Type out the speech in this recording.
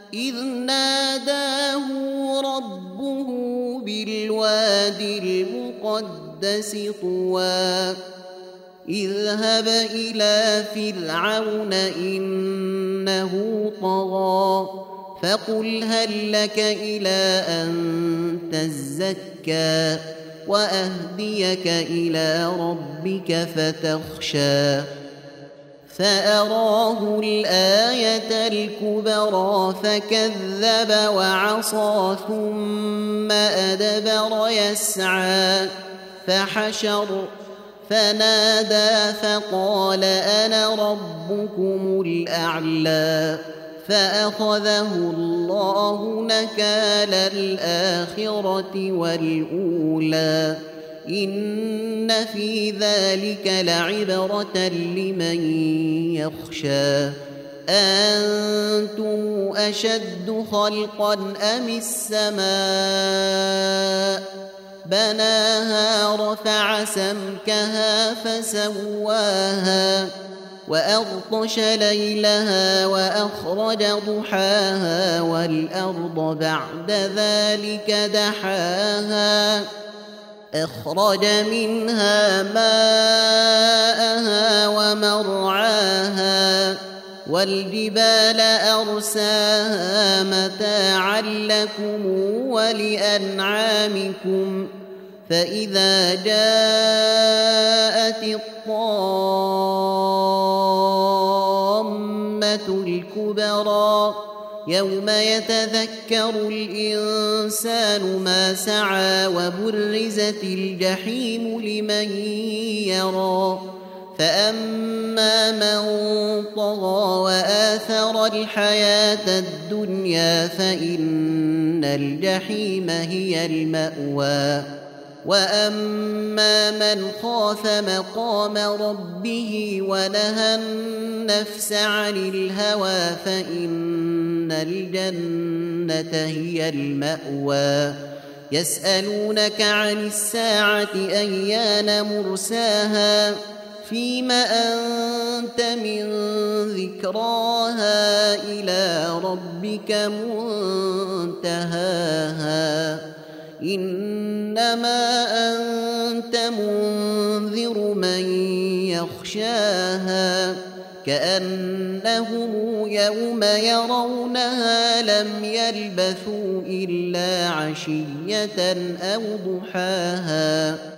إذ ناداه ربه بالواد المقدس طوى اذهب إلى فرعون إنه طغى فقل هل لك إلى أن تزكى وأهديك إلى ربك فتخشى فأراه الآية الكبرى فكذب وعصى ثم أدبر يسعى فحشر فنادى فقال أنا ربكم الأعلى فأخذه الله نكال الآخرة والأولى إن في ذلك لعبرة لمن يخشى أنتم أشد خلقا أم السماء بناها رفع سمكها فسواها وأغطش ليلها وأخرج ضحاها والأرض بعد ذلك دحاها أخرج منها ماءها ومرعاها والجبال أرساها متاعا لكم ولأنعامكم فإذا جاءت الطامة الكبرى يوم يتذكر الإنسان ما سعى وبرزت الجحيم لمن يرى فأما من طغى وآثر الحياة الدنيا فإن الجحيم هي المأوى وأما من خاف مقام ربه ونهى النفس عن الهوى فإن الجنة هي المأوى يسألونك عن الساعة أيان مرساها فيم أنت من ذكراها إلى ربك منتهاها إنما أنت منذر من يخشاها كأنهم يوم يرونها لم يلبثوا إلا عشية أو ضحاها